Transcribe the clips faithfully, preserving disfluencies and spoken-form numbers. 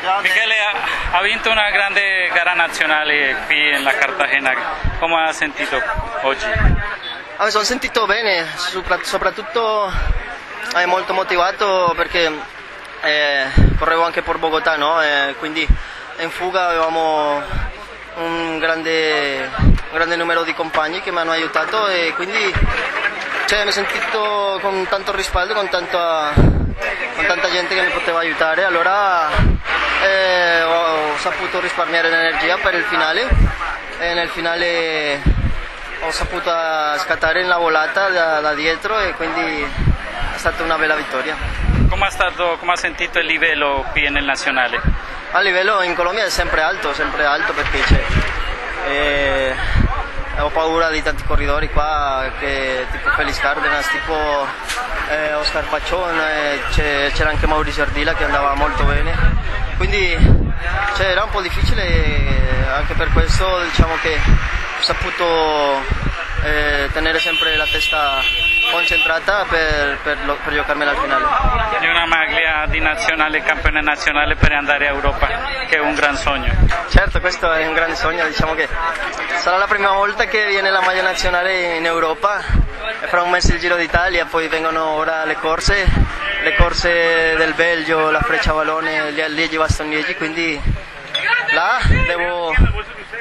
Michele ha, ha vinto una grande gara nazionale qui in la Cartagena, come ha sentito oggi? Ah, mi sono sentito bene, soprattutto eh, molto motivato perché eh, correvo anche per Bogotà, no? Eh, quindi in fuga avevamo un grande, un grande numero di compagni che mi hanno aiutato e quindi cioè, mi ho sentito con tanto rispaldo, con, tanta, con tanta gente che mi poteva aiutare, allora eh, ho, ho saputo risparmiare l'energia per il finale e nel finale ho saputo scattare la volata da, da dietro e quindi è stata una bella vittoria. Come ha, stato, come ha sentito il livello qui nel nazionale? A livello in Colombia è sempre alto, sempre alto perché c'è, eh, ho paura di tanti corridori qua, che, tipo Felix Cárdenas, tipo eh, Oscar Pachón, eh, c'era anche Mauricio Ardila che andava molto bene, quindi cioè, era un po' difficile e anche per questo diciamo che ho saputo eh, tenere sempre la testa concentrata per, per, per giocarmela al finale. È una maglia di nazionale, campione nazionale per andare a Europa, che è un gran sogno. Certo, questo è un grande sogno, diciamo che sarà la prima volta che viene la maglia nazionale in Europa, e fra un mese il Giro d'Italia, poi vengono ora le corse, le corse del Belgio, la Frecciavalone, Liegi-Bastogne, quindi là devo,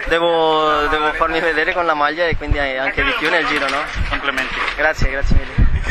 devo, devo farmi vedere con la maglia e quindi anche di più nel Giro, no? Complimenti. Grazie, grazie mille.